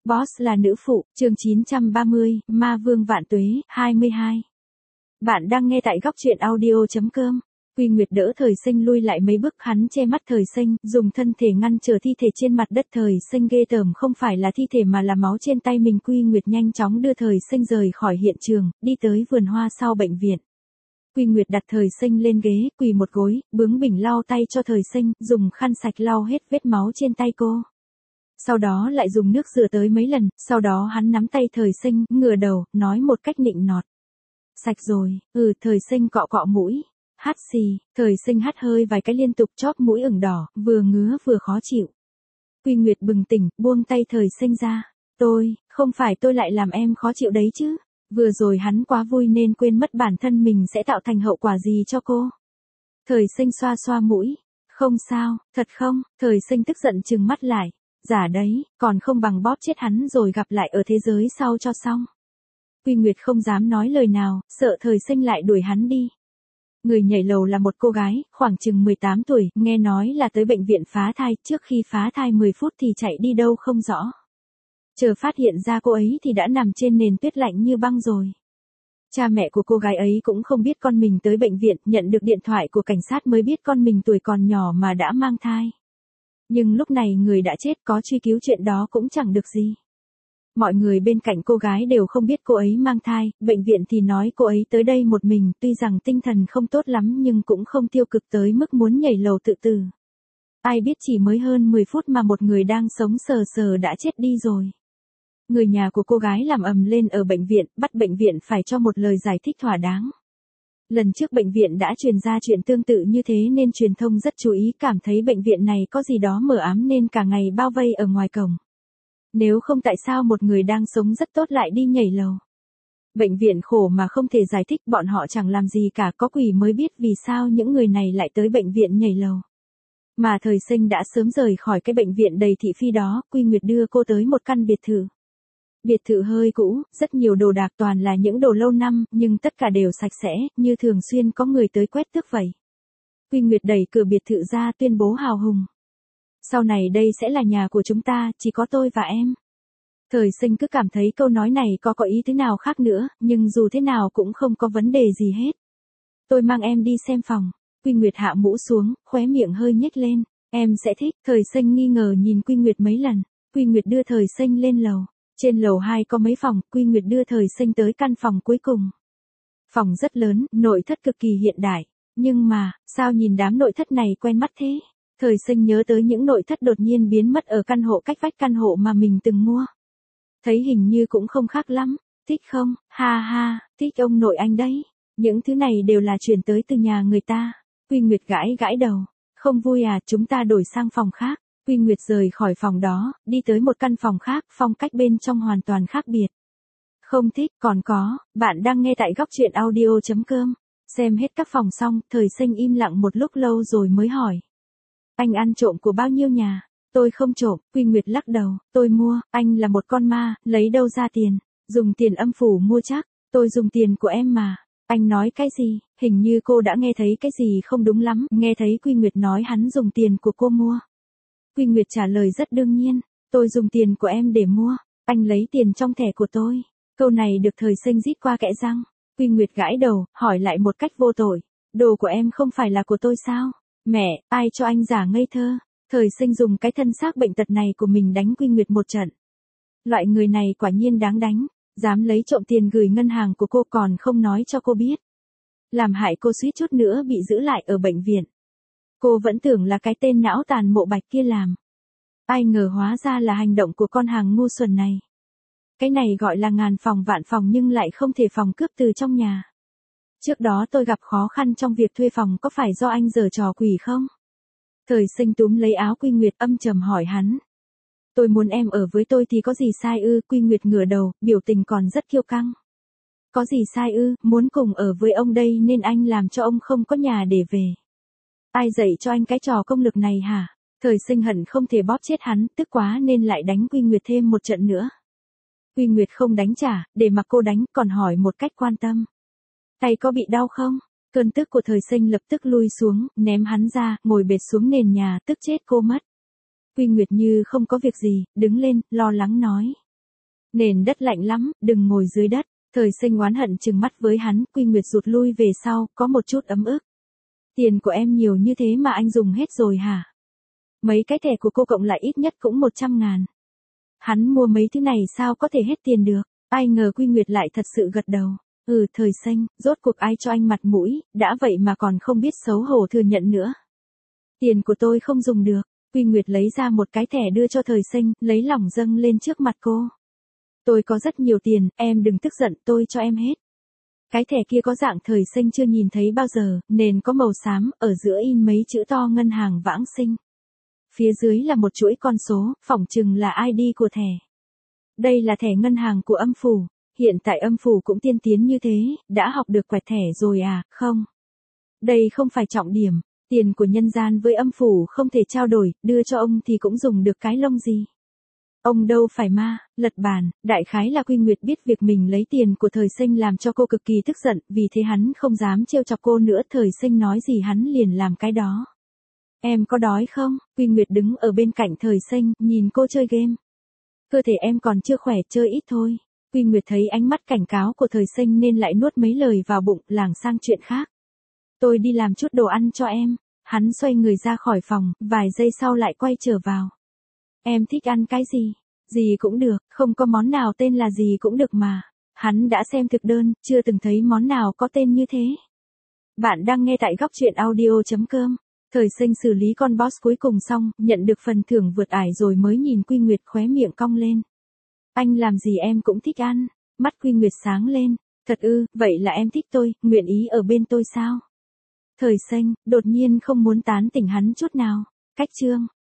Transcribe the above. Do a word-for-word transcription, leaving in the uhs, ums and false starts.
Boss là nữ phụ, chương chín trăm ba mươi, Ma Vương Vạn Tuế, hai mươi hai. Bạn đang nghe tại góc truyện audio.com. Quy Nguyệt đỡ Thời Sinh lui lại mấy bước, hắn che mắt Thời Sinh, dùng thân thể ngăn trở thi thể trên mặt đất. Thời Sinh ghê tởm, không phải là thi thể mà là máu trên tay mình. Quy Nguyệt nhanh chóng đưa Thời Sinh rời khỏi hiện trường, đi tới vườn hoa sau bệnh viện. Quy Nguyệt đặt Thời Sinh lên ghế, quỳ một gối, bướng bỉnh lau tay cho Thời Sinh, dùng khăn sạch lau hết vết máu trên tay cô. Sau đó lại dùng nước rửa tới mấy lần, sau đó hắn nắm tay Thời Sinh, ngửa đầu, nói một cách nịnh nọt. Sạch rồi, ừ. Thời Sinh cọ cọ mũi, hắt xì. Thời Sinh hắt hơi vài cái liên tục, chóp mũi ửng đỏ, vừa ngứa vừa khó chịu. Quy Nguyệt bừng tỉnh, buông tay Thời Sinh ra. Tôi, không phải tôi lại làm em khó chịu đấy chứ. Vừa rồi hắn quá vui nên quên mất bản thân mình sẽ tạo thành hậu quả gì cho cô. Thời Sinh xoa xoa mũi. Không sao, thật không? Thời Sinh tức giận trừng mắt lại. Giả đấy, còn không bằng bóp chết hắn rồi gặp lại ở thế giới sau cho xong. Quy Nguyệt không dám nói lời nào, sợ Thời Sinh lại đuổi hắn đi. Người nhảy lầu là một cô gái, khoảng chừng mười tám tuổi, nghe nói là tới bệnh viện phá thai, trước khi phá thai mười phút thì chạy đi đâu không rõ. Chờ phát hiện ra cô ấy thì đã nằm trên nền tuyết lạnh như băng rồi. Cha mẹ của cô gái ấy cũng không biết con mình tới bệnh viện, nhận được điện thoại của cảnh sát mới biết con mình tuổi còn nhỏ mà đã mang thai. Nhưng lúc này người đã chết, có truy cứu chuyện đó cũng chẳng được gì. Mọi người bên cạnh cô gái đều không biết cô ấy mang thai, bệnh viện thì nói cô ấy tới đây một mình, tuy rằng tinh thần không tốt lắm nhưng cũng không tiêu cực tới mức muốn nhảy lầu tự tử. Ai biết chỉ mới hơn mười phút mà một người đang sống sờ sờ đã chết đi rồi. Người nhà của cô gái làm ầm lên ở bệnh viện, bắt bệnh viện phải cho một lời giải thích thỏa đáng. Lần trước bệnh viện đã truyền ra chuyện tương tự như thế nên truyền thông rất chú ý, cảm thấy bệnh viện này có gì đó mờ ám nên cả ngày bao vây ở ngoài cổng. Nếu không tại sao một người đang sống rất tốt lại đi nhảy lầu. Bệnh viện khổ mà không thể giải thích, bọn họ chẳng làm gì cả, có quỷ mới biết vì sao những người này lại tới bệnh viện nhảy lầu. Mà Thời Sinh đã sớm rời khỏi cái bệnh viện đầy thị phi đó. Quy Nguyệt đưa cô tới một căn biệt thự. Biệt thự hơi cũ, rất nhiều đồ đạc, toàn là những đồ lâu năm, nhưng tất cả đều sạch sẽ, như thường xuyên có người tới quét tước vậy. Quy Nguyệt đẩy cửa biệt thự ra, tuyên bố hào hùng. Sau này đây sẽ là nhà của chúng ta, chỉ có tôi và em. Thời Sinh cứ cảm thấy câu nói này có có ý thế nào khác nữa, nhưng dù thế nào cũng không có vấn đề gì hết. Tôi mang em đi xem phòng. Quy Nguyệt hạ mũ xuống, khóe miệng hơi nhếch lên. Em sẽ thích. Thời Sinh nghi ngờ nhìn Quy Nguyệt mấy lần. Quy Nguyệt đưa Thời Sinh lên lầu. Trên lầu hai có mấy phòng, Quy Nguyệt đưa Thời Sinh tới căn phòng cuối cùng. Phòng rất lớn, nội thất cực kỳ hiện đại. Nhưng mà, sao nhìn đám nội thất này quen mắt thế? Thời Sinh nhớ tới những nội thất đột nhiên biến mất ở căn hộ cách vách căn hộ mà mình từng mua. Thấy hình như cũng không khác lắm. Thích không? Ha ha, thích ông nội anh đấy. Những thứ này đều là chuyển tới từ nhà người ta. Quy Nguyệt gãi gãi đầu. Không vui à, chúng ta đổi sang phòng khác. Quy Nguyệt rời khỏi phòng đó, đi tới một căn phòng khác, phong cách bên trong hoàn toàn khác biệt. Không thích, còn có, bạn đang nghe tại góc truyện audio.com. Xem hết các phòng xong, Thời Sinh im lặng một lúc lâu rồi mới hỏi. Anh ăn trộm của bao nhiêu nhà? Tôi không trộm. Quy Nguyệt lắc đầu. Tôi mua. Anh là một con ma, lấy đâu ra tiền? Dùng tiền âm phủ mua chắc. Tôi dùng tiền của em mà. Anh nói cái gì? Hình như cô đã nghe thấy cái gì không đúng lắm. Nghe thấy Quy Nguyệt nói hắn dùng tiền của cô mua. Quy Nguyệt trả lời rất đương nhiên. Tôi dùng tiền của em để mua. Anh lấy tiền trong thẻ của tôi. Câu này được Thời Sinh rít qua kẽ răng. Quy Nguyệt gãi đầu, hỏi lại một cách vô tội. Đồ của em không phải là của tôi sao? Mẹ, ai cho anh giả ngây thơ? Thời Sinh dùng cái thân xác bệnh tật này của mình đánh Quy Nguyệt một trận. Loại người này quả nhiên đáng đánh. Dám lấy trộm tiền gửi ngân hàng của cô còn không nói cho cô biết. Làm hại cô suýt chút nữa bị giữ lại ở bệnh viện. Cô vẫn tưởng là cái tên não tàn Mộ Bạch kia làm. Ai ngờ hóa ra là hành động của con hàng ngu xuẩn này. Cái này gọi là ngàn phòng vạn phòng nhưng lại không thể phòng cướp từ trong nhà. Trước đó tôi gặp khó khăn trong việc thuê phòng, có phải do anh giở trò quỷ không? Thời Sinh túm lấy áo Quy Nguyệt, âm trầm hỏi hắn. Tôi muốn em ở với tôi thì có gì sai ư? Quy Nguyệt ngửa đầu, biểu tình còn rất kiêu căng. Có gì sai ư? Muốn cùng ở với ông đây nên anh làm cho ông không có nhà để về. Ai dạy cho anh cái trò công lực này hả? Thời Sinh hận không thể bóp chết hắn, tức quá nên lại đánh Quy Nguyệt thêm một trận nữa. Quy Nguyệt không đánh trả, để mặc cô đánh, còn hỏi một cách quan tâm. Tay có bị đau không? Cơn tức của Thời Sinh lập tức lui xuống, ném hắn ra, ngồi bệt xuống nền nhà, tức chết cô mất. Quy Nguyệt như không có việc gì, đứng lên, lo lắng nói. Nền đất lạnh lắm, đừng ngồi dưới đất. Thời sinh oán hận trừng mắt với hắn, Quy Nguyệt rụt lui về sau, có một chút ấm ức. Tiền của em nhiều như thế mà anh dùng hết rồi hả? Mấy cái thẻ của cô cộng lại ít nhất cũng một trăm ngàn. Hắn mua mấy thứ này sao có thể hết tiền được? Ai ngờ Quy Nguyệt lại thật sự gật đầu. Ừ, thời sinh, rốt cuộc ai cho anh mặt mũi, đã vậy mà còn không biết xấu hổ thừa nhận nữa. Tiền của tôi không dùng được. Quy Nguyệt lấy ra một cái thẻ đưa cho thời sinh, lấy lòng dâng lên trước mặt cô. Tôi có rất nhiều tiền, em đừng tức giận, tôi cho em hết. Cái thẻ kia có dạng thời sinh chưa nhìn thấy bao giờ, nền có màu xám, ở giữa in mấy chữ to ngân hàng Vãng Sinh. Phía dưới là một chuỗi con số, phỏng chừng là i đê của thẻ. Đây là thẻ ngân hàng của âm phủ. Hiện tại âm phủ cũng tiên tiến như thế, đã học được quẹt thẻ rồi à, không? Đây không phải trọng điểm, tiền của nhân gian với âm phủ không thể trao đổi, đưa cho ông thì cũng dùng được cái lông gì. Ông đâu phải ma, lật bàn, đại khái là Quy Nguyệt biết việc mình lấy tiền của thời sinh làm cho cô cực kỳ tức giận, vì thế hắn không dám trêu chọc cô nữa, thời sinh nói gì hắn liền làm cái đó. Em có đói không? Quy Nguyệt đứng ở bên cạnh thời sinh, nhìn cô chơi game. Cơ thể em còn chưa khỏe, chơi ít thôi. Quy Nguyệt thấy ánh mắt cảnh cáo của thời sinh nên lại nuốt mấy lời vào bụng, lảng sang chuyện khác. Tôi đi làm chút đồ ăn cho em. Hắn xoay người ra khỏi phòng, vài giây sau lại quay trở vào. Em thích ăn cái gì? Gì cũng được, không có món nào tên là gì cũng được mà. Hắn đã xem thực đơn, chưa từng thấy món nào có tên như thế. Bạn đang nghe tại góc truyện audio chấm com. Thời sinh xử lý con boss cuối cùng xong, nhận được phần thưởng vượt ải rồi mới nhìn Quy Nguyệt khóe miệng cong lên. Anh làm gì em cũng thích ăn. Mắt Quy Nguyệt sáng lên. Thật ư, vậy là em thích tôi, nguyện ý ở bên tôi sao? Thời sinh, đột nhiên không muốn tán tỉnh hắn chút nào. Cách chương.